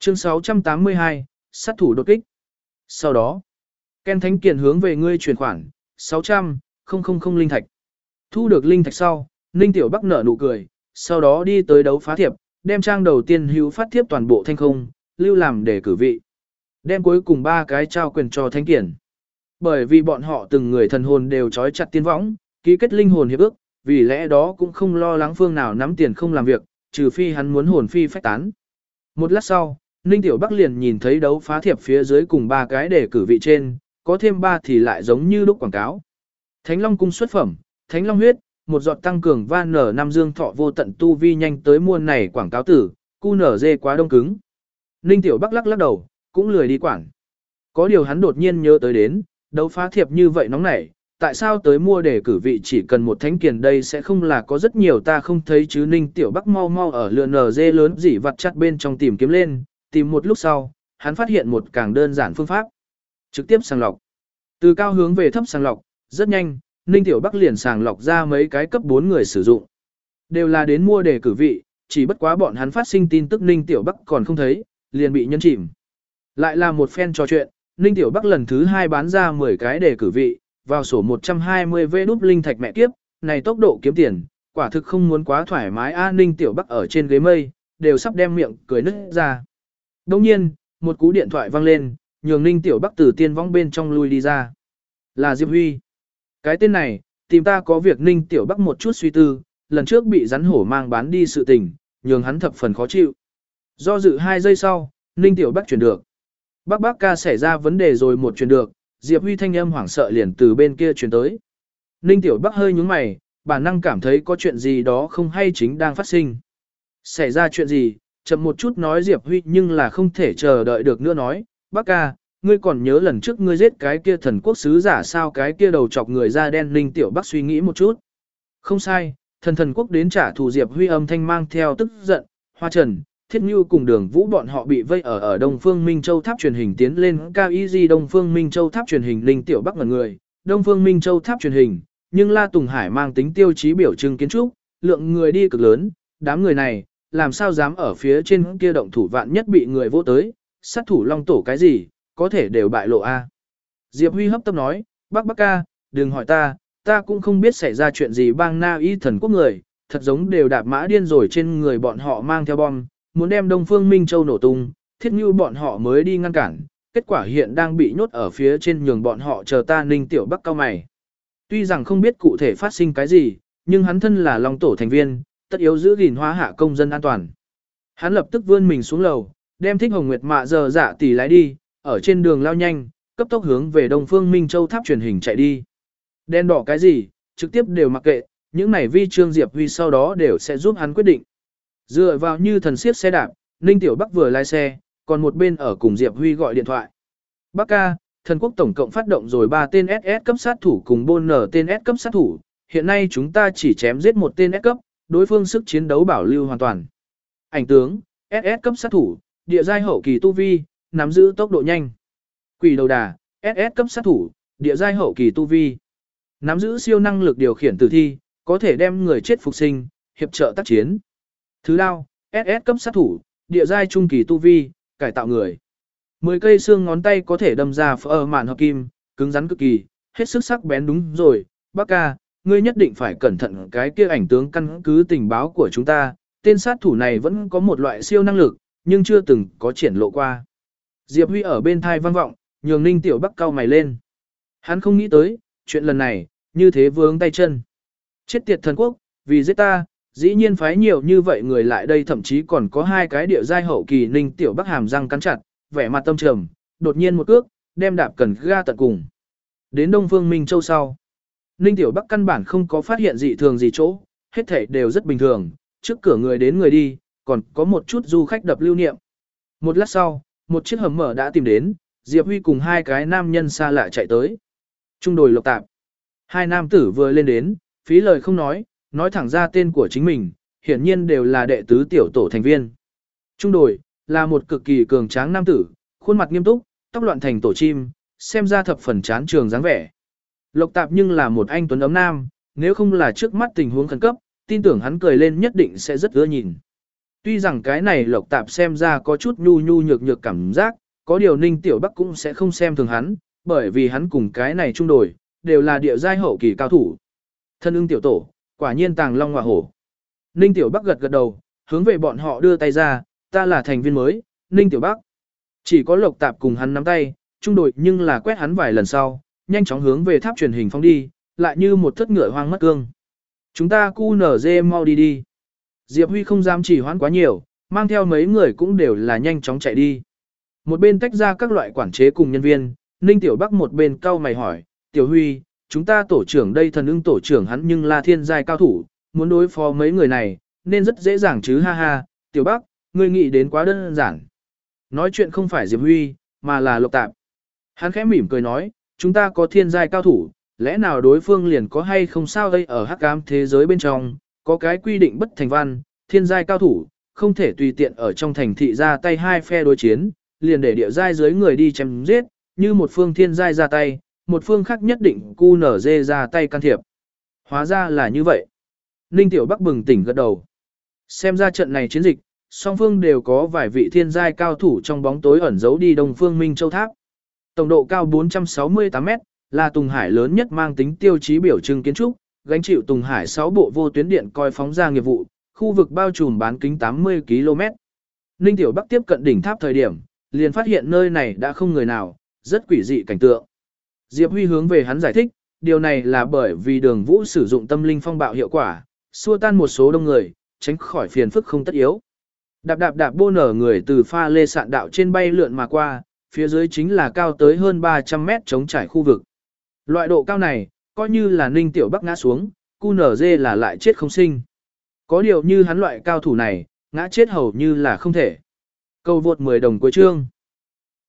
Chương 682, sát thủ đột kích. Sau đó, Ken Thánh Kiền hướng về ngươi chuyển khoản 600.000 linh thạch. Thu được linh thạch sau, Ninh Tiểu Bắc nở nụ cười, sau đó đi tới đấu phá thiệp, đem trang đầu tiên hữu phát thiếp toàn bộ thanh không, lưu làm để cử vị. Đem cuối cùng 3 cái trao quyền cho Thánh Kiền. Bởi vì bọn họ từng người thần hồn đều trói chặt tiên võng, ký kết linh hồn hiệp ước, vì lẽ đó cũng không lo lắng phương nào nắm tiền không làm việc, trừ phi hắn muốn hồn phi phách tán. Một lát sau, Ninh Tiểu Bắc liền nhìn thấy đấu phá thiệp phía dưới cùng 3 cái để cử vị trên, có thêm 3 thì lại giống như lúc quảng cáo. Thánh Long cung xuất phẩm, Thánh Long huyết, một giọt tăng cường van nở năm dương thọ vô tận tu vi nhanh tới muôn này quảng cáo tử, cu nở dê quá đông cứng. Ninh Tiểu Bắc lắc lắc đầu, cũng lười đi quản. Có điều hắn đột nhiên nhớ tới đến, đấu phá thiệp như vậy nóng nảy, tại sao tới mua để cử vị chỉ cần một thánh kiền đây sẽ không là có rất nhiều ta không thấy chứ. Ninh Tiểu Bắc mau mau ở lượn nở dê lớn dỉ vặt chặt bên trong tìm kiếm lên, tìm một lúc sau, hắn phát hiện một càng đơn giản phương pháp. Trực tiếp sàng lọc. Từ cao hướng về thấp sàng lọc, rất nhanh, Ninh Tiểu Bắc liền sàng lọc ra mấy cái cấp 4 người sử dụng. Đều là đến mua để cử vị, chỉ bất quá bọn hắn phát sinh tin tức Ninh Tiểu Bắc còn không thấy, liền bị nhấn chìm. Lại là một phen trò chuyện, Ninh Tiểu Bắc lần thứ 2 bán ra 10 cái để cử vị, vào sổ 120 V đúp linh thạch mẹ kiếp, này tốc độ kiếm tiền, quả thực không muốn quá thoải mái a. Ninh Tiểu Bắc ở trên ghế mây, đều sắp đem miệng cười nứt ra. Đồng nhiên, một cú điện thoại vang lên, nhường Ninh Tiểu Bắc từ tiên vong bên trong lui đi ra. Là Diệp Huy. Cái tên này, tìm ta có việc. Ninh Tiểu Bắc một chút suy tư, lần trước bị rắn hổ mang bán đi sự tình, nhường hắn thập phần khó chịu. Do dự 2 giây sau, Ninh Tiểu Bắc chuyển được. Bác ca xảy ra vấn đề rồi một chuyển được, Diệp Huy thanh âm hoảng sợ liền từ bên kia chuyển tới. Ninh Tiểu Bắc hơi nhướng mày, bản năng cảm thấy có chuyện gì đó không hay chính đang phát sinh. Xảy ra chuyện gì, chậm một chút nói Diệp Huy nhưng là không thể chờ đợi được nữa nói, bác ca, ngươi còn nhớ lần trước ngươi giết cái kia thần quốc sứ giả sao, cái kia đầu chọc người da đen. Ninh Tiểu Bắc suy nghĩ một chút. Không sai, thần quốc đến trả thù. Diệp Huy âm thanh mang theo tức giận, Hoa Trần, Thiết Như cùng Đường Vũ bọn họ bị vây ở Đông Phương Minh Châu tháp truyền hình tiến lên KIG Đông Phương Minh Châu tháp truyền hình. Ninh Tiểu Bắc ngẩn người, Đông Phương Minh Châu tháp truyền hình, nhưng La Tùng Hải mang tính tiêu chí biểu trưng kiến trúc, lượng người đi cực lớn, đám người này, làm sao dám ở phía trên kia động thủ, vạn nhất bị người vô tới, sát thủ long tổ cái gì, có thể đều bại lộ a. Diệp Huy hấp tấp nói, bác ca, đừng hỏi ta cũng không biết xảy ra chuyện gì. Bang Na Y thần quốc người, thật giống đều đạp mã điên rồi, trên người bọn họ mang theo bom, muốn đem Đông Phương Minh Châu nổ tung, Thiết Như bọn họ mới đi ngăn cản, kết quả hiện đang bị nhốt ở phía trên, nhường bọn họ chờ ta. Ninh Tiểu Bắc cao mày. Tuy rằng không biết cụ thể phát sinh cái gì, nhưng hắn thân là long tổ thành viên, tất yếu giữ gìn hóa hạ công dân an toàn. Hắn lập tức vươn mình xuống lầu, đem Thích Hồng Nguyệt Mạ giờ dạ tỷ lái đi, ở trên đường lao nhanh, cấp tốc hướng về Đông Phương Minh Châu tháp truyền hình chạy đi. Đen đỏ cái gì, trực tiếp đều mặc kệ, những này vi trương Diệp Huy sau đó đều sẽ giúp hắn quyết định. Dựa vào như thần siết xe đạp, Ninh Tiểu Bắc vừa lái xe, còn một bên ở cùng Diệp Huy gọi điện thoại. Bắc ca, thần quốc tổng cộng phát động rồi 3 tên SS cấp sát thủ cùng 4 tên S cấp sát thủ, hiện nay chúng ta chỉ chém giết một tên S cấp, đối phương sức chiến đấu bảo lưu hoàn toàn. Ảnh tướng, SS cấp sát thủ, địa giai hậu kỳ tu vi, nắm giữ tốc độ nhanh. Quỷ đầu đà, SS cấp sát thủ, địa giai hậu kỳ tu vi, nắm giữ siêu năng lực điều khiển tử thi, có thể đem người chết phục sinh, hiệp trợ tác chiến. Thứ đao, SS cấp sát thủ, địa giai trung kỳ tu vi, cải tạo người. 10 cây xương ngón tay có thể đâm ra phở mạn hợp kim, cứng rắn cực kỳ, hết sức sắc bén. Đúng rồi, bác ca, ngươi nhất định phải cẩn thận cái kia ảnh tướng, căn cứ tình báo của chúng ta, tên sát thủ này vẫn có một loại siêu năng lực, nhưng chưa từng có triển lộ qua. Diệp Huy ở bên thai vang vọng, nhường Ninh Tiểu Bắc cau mày lên. Hắn không nghĩ tới, chuyện lần này, như thế vướng tay chân. Chết tiệt thần quốc, vì giết ta, dĩ nhiên phái nhiều như vậy người lại đây, thậm chí còn có 2 cái địa giai hậu kỳ. Ninh Tiểu Bắc hàm răng cắn chặt, vẻ mặt tâm trầm, đột nhiên một cước, đem đạp cần ga tận cùng. Đến Đông Phương Minh Châu sau, Ninh Tiểu Bắc căn bản không có phát hiện dị thường gì chỗ, hết thảy đều rất bình thường, trước cửa người đến người đi, còn có một chút du khách đập lưu niệm. Một lát sau, một chiếc hầm mở đã tìm đến, Diệp Huy cùng 2 cái nam nhân xa lạ chạy tới. Trung đồi Lộc Tạp. 2 nam tử vừa lên đến, phí lời không nói thẳng ra tên của chính mình, hiển nhiên đều là đệ tứ tiểu tổ thành viên. Trung đồi là một cực kỳ cường tráng nam tử, khuôn mặt nghiêm túc, tóc loạn thành tổ chim, xem ra thập phần chán trường dáng vẻ. Lộc Tạp nhưng là một anh tuấn ấm nam, nếu không là trước mắt tình huống khẩn cấp, tin tưởng hắn cười lên nhất định sẽ rất ưa nhìn. Tuy rằng cái này Lộc Tạp xem ra có chút nhu nhu nhược nhược cảm giác, có điều Ninh Tiểu Bắc cũng sẽ không xem thường hắn, bởi vì hắn cùng cái này chung đổi, đều là địa giai hậu kỳ cao thủ. Thân ưng tiểu tổ, quả nhiên tàng long ngọa hổ. Ninh Tiểu Bắc gật gật đầu, hướng về bọn họ đưa tay ra, ta là thành viên mới, Ninh Tiểu Bắc. Chỉ có Lộc Tạp cùng hắn nắm tay, chung đội nhưng là quét hắn vài lần sau, nhanh chóng hướng về tháp truyền hình phóng đi, lại như một thất ngựa hoang mất cương. Chúng ta QNZ mau đi đi. Diệp Huy không dám chỉ hoãn quá nhiều, mang theo mấy người cũng đều là nhanh chóng chạy đi. Một bên tách ra các loại quản chế cùng nhân viên, Ninh Tiểu Bắc một bên cau mày hỏi, Tiểu Huy, chúng ta tổ trưởng đây thần ưng tổ trưởng hắn nhưng là thiên giai cao thủ, muốn đối phó mấy người này, nên rất dễ dàng chứ ha ha, Tiểu Bắc, ngươi nghĩ đến quá đơn giản. Nói chuyện không phải Diệp Huy, mà là Lộc Tạp. Hắn khẽ mỉm cười nói, chúng ta có thiên giai cao thủ, lẽ nào đối phương liền có hay không sao đây ở hắc ám thế giới bên trong, có cái quy định bất thành văn, thiên giai cao thủ, không thể tùy tiện ở trong thành thị ra tay hai phe đối chiến, liền để địa giai dưới người đi chém giết, như một phương thiên giai ra tay, một phương khác nhất định QNZ ra tay can thiệp. Hóa ra là như vậy. Ninh Tiểu Bắc bừng tỉnh gật đầu. Xem ra trận này chiến dịch, song phương đều có vài vị thiên giai cao thủ trong bóng tối ẩn giấu đi Đông Phương Minh Châu Tháp. Tổng độ cao 468 m, là Tùng Hải lớn nhất mang tính tiêu chí biểu trưng kiến trúc, gánh chịu Tùng Hải 6 bộ vô tuyến điện coi phóng ra nghiệp vụ, khu vực bao trùm bán kính 80 km. Ninh Tiểu Bắc tiếp cận đỉnh tháp thời điểm, liền phát hiện nơi này đã không người nào, rất quỷ dị cảnh tượng. Diệp Huy hướng về hắn giải thích, điều này là bởi vì Đường Vũ sử dụng tâm linh phong bạo hiệu quả, xua tan một số đông người, tránh khỏi phiền phức không tất yếu. Đạp đạp đạp bô nở người từ pha lê sạn đạo trên bay lượn mà qua, phía dưới chính là cao tới hơn 300 mét chống trải khu vực. Loại độ cao này, coi như là Ninh Tiểu Bắc ngã xuống, QNZ là lại chết không sinh. Có điều như hắn loại cao thủ này, ngã chết hầu như là không thể. Câu vượt 10 đồng cuối chương.